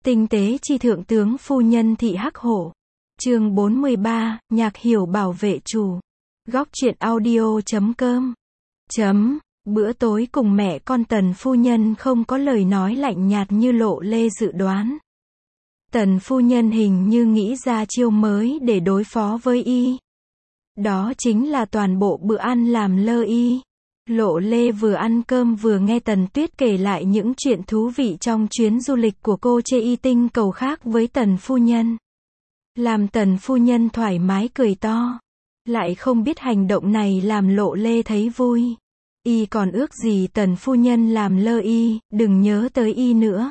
Tinh tế chi thượng tướng phu nhân thị Hắc Hổ. Chương 43, Nhạc Hiểu bảo vệ chủ. Góc truyện audio.com. Bữa tối cùng mẹ con Tần phu nhân không có lời nói lạnh nhạt như Lộ Lê dự đoán. Tần phu nhân hình như nghĩ ra chiêu mới để đối phó với y. Đó chính là toàn bộ bữa ăn làm lơ y. Lộ Lê vừa ăn cơm vừa nghe Tần Tuyết kể lại những chuyện thú vị trong chuyến du lịch của cô chê y tinh cầu khác với Tần phu nhân. Làm Tần phu nhân thoải mái cười to. Lại không biết hành động này làm Lộ Lê thấy vui. Y còn ước gì Tần phu nhân làm lơ y, đừng nhớ tới y nữa.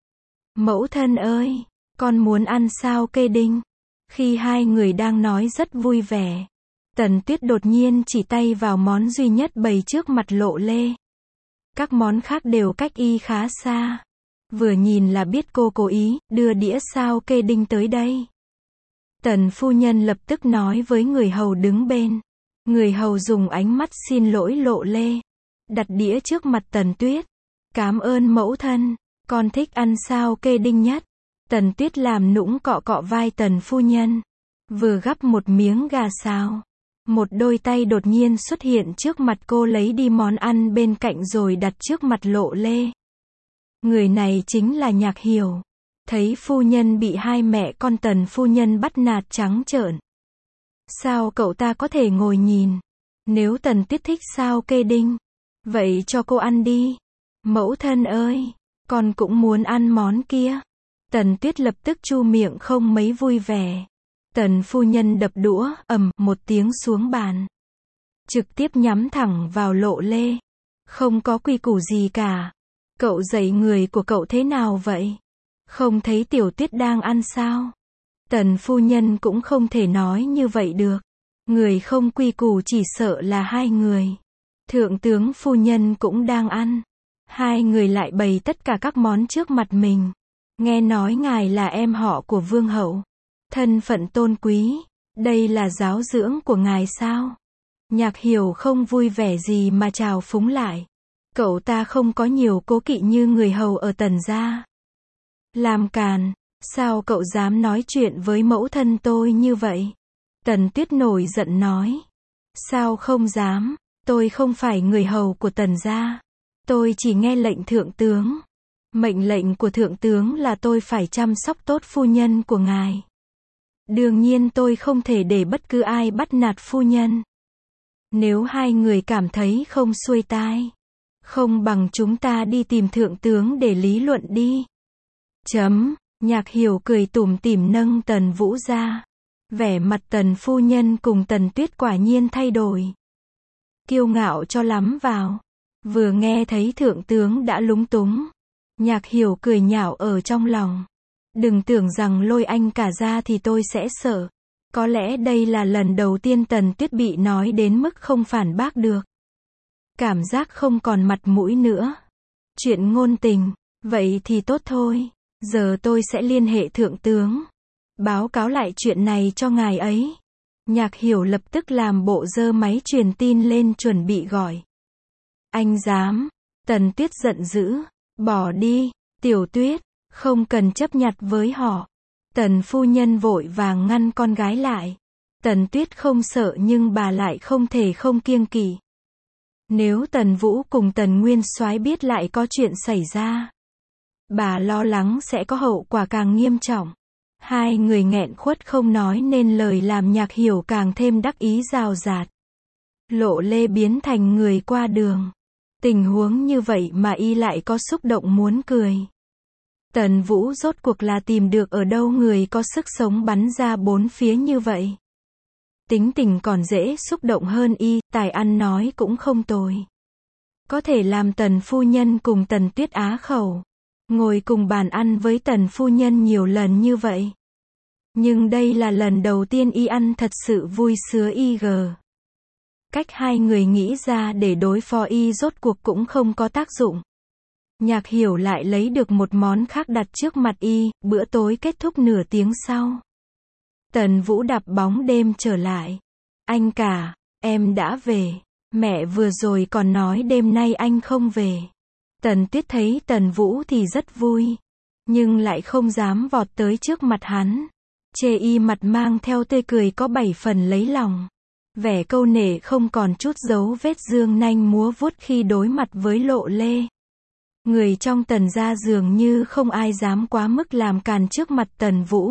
Mẫu thân ơi, con muốn ăn sao kê đinh. Khi hai người đang nói rất vui vẻ, Tần Tuyết đột nhiên chỉ tay vào món duy nhất bày trước mặt Lộ Lê. Các món khác đều cách y khá xa. Vừa nhìn là biết cô cố ý đưa đĩa sao kê đinh tới đây. Tần phu nhân lập tức nói với người hầu đứng bên. Người hầu dùng ánh mắt xin lỗi Lộ Lê. Đặt đĩa trước mặt Tần Tuyết. Cảm ơn mẫu thân, con thích ăn sao kê đinh nhất. Tần Tuyết làm nũng cọ cọ vai Tần phu nhân. Vừa gắp một miếng gà xào. Một đôi tay đột nhiên xuất hiện trước mặt cô lấy đi món ăn bên cạnh rồi đặt trước mặt Lộ Lê. Người này chính là Nhạc Hiểu. Thấy phu nhân bị hai mẹ con Tần phu nhân bắt nạt trắng trợn. Sao cậu ta có thể ngồi nhìn? Nếu Tần Tuyết thích sao kê đinh, vậy cho cô ăn đi. Mẫu thân ơi, con cũng muốn ăn món kia. Tần Tuyết lập tức chu miệng không mấy vui vẻ. Tần phu nhân đập đũa, ầm một tiếng xuống bàn. Trực tiếp nhắm thẳng vào Lộ Lê. Không có quy củ gì cả. Cậu dạy người của cậu thế nào vậy? Không thấy Tiểu Tuyết đang ăn sao? Tần phu nhân cũng không thể nói như vậy được. Người không quy củ chỉ sợ là hai người. Thượng tướng phu nhân cũng đang ăn. Hai người lại bày tất cả các món trước mặt mình. Nghe nói ngài là em họ của vương hậu. Thân phận tôn quý. Đây là giáo dưỡng của ngài sao? Nhạc Hiểu không vui vẻ gì mà chào phúng lại. Cậu ta không có nhiều cố kỵ như người hầu ở Tần gia. Làm càn, sao cậu dám nói chuyện với mẫu thân tôi như vậy? Tần Tuyết nổi giận nói. Sao không dám, tôi không phải người hầu của Tần gia. Tôi chỉ nghe lệnh thượng tướng. Mệnh lệnh của thượng tướng là tôi phải chăm sóc tốt phu nhân của ngài. Đương nhiên tôi không thể để bất cứ ai bắt nạt phu nhân. Nếu hai người cảm thấy không xuôi tai, không bằng chúng ta đi tìm thượng tướng để lý luận đi. Nhạc Hiểu cười tủm tỉm nâng Tần Vũ ra. Vẻ mặt Tần phu nhân cùng Tần Tuyết quả nhiên thay đổi. Kiêu ngạo cho lắm vào. Vừa nghe thấy thượng tướng đã lúng túng. Nhạc Hiểu cười nhạo ở trong lòng. Đừng tưởng rằng lôi anh cả ra thì tôi sẽ sợ. Có lẽ đây là lần đầu tiên Tần Tuyết bị nói đến mức không phản bác được. Cảm giác không còn mặt mũi nữa. Chuyện ngôn tình, vậy thì tốt thôi. Giờ tôi sẽ liên hệ thượng tướng. Báo cáo lại chuyện này cho ngài ấy. Nhạc Hiểu lập tức làm bộ giơ máy truyền tin lên chuẩn bị gọi. Anh dám. Tần Tuyết giận dữ. Bỏ đi, Tiểu Tuyết. Không cần chấp nhặt với họ. Tần phu nhân vội vàng ngăn con gái lại. Tần Tuyết không sợ nhưng bà lại không thể không kiêng kỵ. Nếu Tần Vũ cùng Tần Nguyên Soái biết lại có chuyện xảy ra, bà lo lắng sẽ có hậu quả càng nghiêm trọng. Hai người nghẹn khuất không nói nên lời làm Nhạc Hiểu càng thêm đắc ý rào rạt. Lộ Lê biến thành người qua đường. Tình huống như vậy mà y lại có xúc động muốn cười. Tần Vũ rốt cuộc là tìm được ở đâu người có sức sống bắn ra bốn phía như vậy. Tính tình còn dễ xúc động hơn y, tài ăn nói cũng không tồi. Có thể làm Tần phu nhân cùng Tần Tuyết á khẩu. Ngồi cùng bàn ăn với Tần phu nhân nhiều lần như vậy. Nhưng đây là lần đầu tiên y ăn thật sự vui sướng y gờ. Cách hai người nghĩ ra để đối phó y rốt cuộc cũng không có tác dụng. Nhạc Hiểu lại lấy được một món khác đặt trước mặt y, bữa tối kết thúc nửa tiếng sau. Tần Vũ đạp bóng đêm trở lại. Anh cả, em đã về. Mẹ vừa rồi còn nói đêm nay anh không về. Tần Tuyết thấy Tần Vũ thì rất vui. nhưng lại không dám vọt tới trước mặt hắn. Chê y mặt mang theo tươi cười có 7 phần lấy lòng. Vẻ câu nể không còn chút dấu vết, dương nanh múa vuốt khi đối mặt với Lộ Lê. Người trong Tần gia dường như không ai dám quá mức làm càn trước mặt Tần Vũ.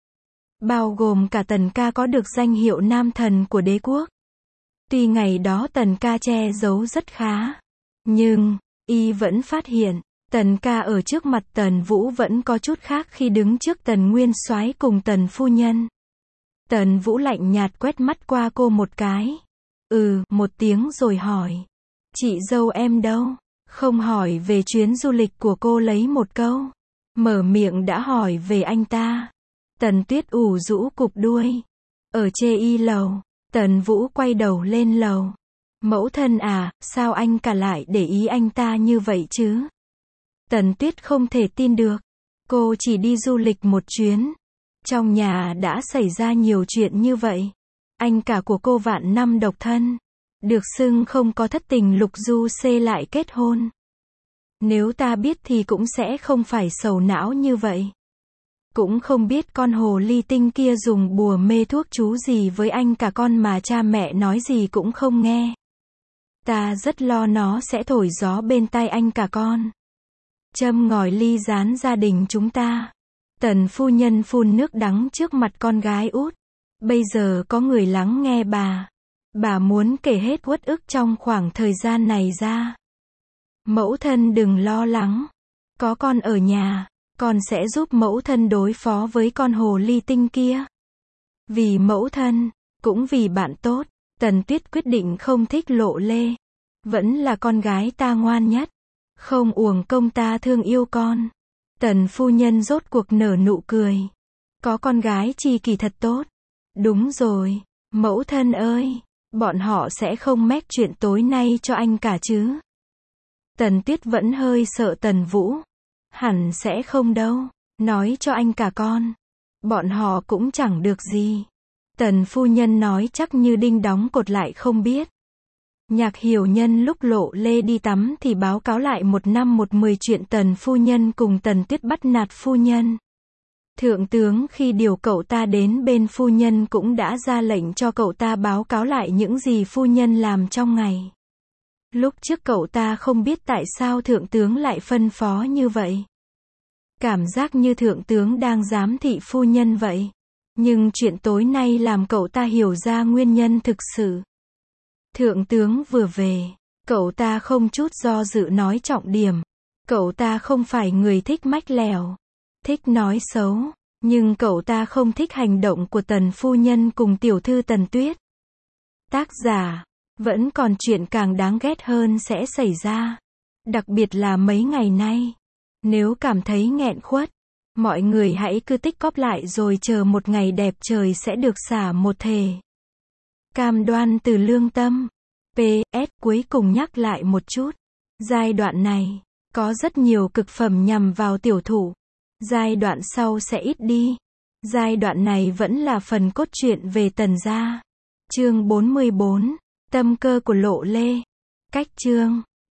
Bao gồm cả Tần ca có được danh hiệu nam thần của đế quốc. Tuy ngày đó Tần ca che giấu rất khá, nhưng y vẫn phát hiện, Tần ca ở trước mặt Tần Vũ vẫn có chút khác khi đứng trước Tần Nguyên Soái cùng Tần phu nhân. Tần Vũ lạnh nhạt quét mắt qua cô một cái. Một tiếng rồi hỏi. Chị dâu em đâu? Không hỏi về chuyến du lịch của cô lấy một câu. Mở miệng đã hỏi về anh ta. Tần Tuyết ủ rũ cụp đuôi. Ở chê y lầu. Tần Vũ quay đầu lên lầu. Mẫu thân à, sao anh cả lại để ý anh ta như vậy chứ? Tần Tuyết không thể tin được. Cô chỉ đi du lịch một chuyến. Trong nhà đã xảy ra nhiều chuyện như vậy. Anh cả của cô vạn năm độc thân. Được xưng không có thất tình lục du xê lại kết hôn. Nếu ta biết thì cũng sẽ không phải sầu não như vậy. Cũng không biết con hồ ly tinh kia dùng bùa mê thuốc chú gì với anh cả con mà cha mẹ nói gì cũng không nghe. Ta rất lo nó sẽ thổi gió bên tai anh cả con. Châm ngòi ly gián gia đình chúng ta. Tần phu nhân phun nước đắng trước mặt con gái út. Bây giờ có người lắng nghe bà. Bà muốn kể hết uất ức trong khoảng thời gian này ra. Mẫu thân đừng lo lắng. Có con ở nhà, con sẽ giúp mẫu thân đối phó với con hồ ly tinh kia. Vì mẫu thân, cũng vì bạn tốt, Tần Tuyết quyết định không thích Lộ Lê. Vẫn là con gái ta ngoan nhất. Không uổng công ta thương yêu con. Tần phu nhân rốt cuộc nở nụ cười. Có con gái tri kỷ thật tốt. Đúng rồi, mẫu thân ơi, bọn họ sẽ không mách chuyện tối nay cho anh cả chứ? Tần Tuyết vẫn hơi sợ Tần Vũ. Hẳn sẽ không đâu, nói cho anh cả con. Bọn họ cũng chẳng được gì. Tần phu nhân nói chắc như đinh đóng cột lại không biết. Nhạc Hiểu Nhân lúc Lộ Lê đi tắm thì báo cáo lại 1 năm 10 chuyện Tần phu nhân cùng Tần Tuyết bắt nạt phu nhân. Thượng tướng khi điều cậu ta đến bên phu nhân cũng đã ra lệnh cho cậu ta báo cáo lại những gì phu nhân làm trong ngày. Lúc trước cậu ta không biết tại sao thượng tướng lại phân phó như vậy. Cảm giác như thượng tướng đang giám thị phu nhân vậy. Nhưng chuyện tối nay làm cậu ta hiểu ra nguyên nhân thực sự. Thượng tướng vừa về, cậu ta không chút do dự nói trọng điểm. Cậu ta không phải người thích mách lèo, thích nói xấu, nhưng cậu ta không thích hành động của Tần phu nhân cùng tiểu thư Tần Tuyết. Tác giả, vẫn còn chuyện càng đáng ghét hơn sẽ xảy ra. Đặc biệt là mấy ngày nay. Nếu cảm thấy nghẹn khuất, mọi người hãy cứ tích cóp lại rồi chờ một ngày đẹp trời sẽ được xả một thể. Cam đoan từ lương tâm. PS cuối cùng nhắc lại một chút. Giai đoạn này, có rất nhiều cực phẩm nhằm vào tiểu thủ. Giai đoạn sau sẽ ít đi. Giai đoạn này vẫn là phần cốt truyện về Tần gia. Chương 44. Tâm cơ của Lộ Lê. Cách chương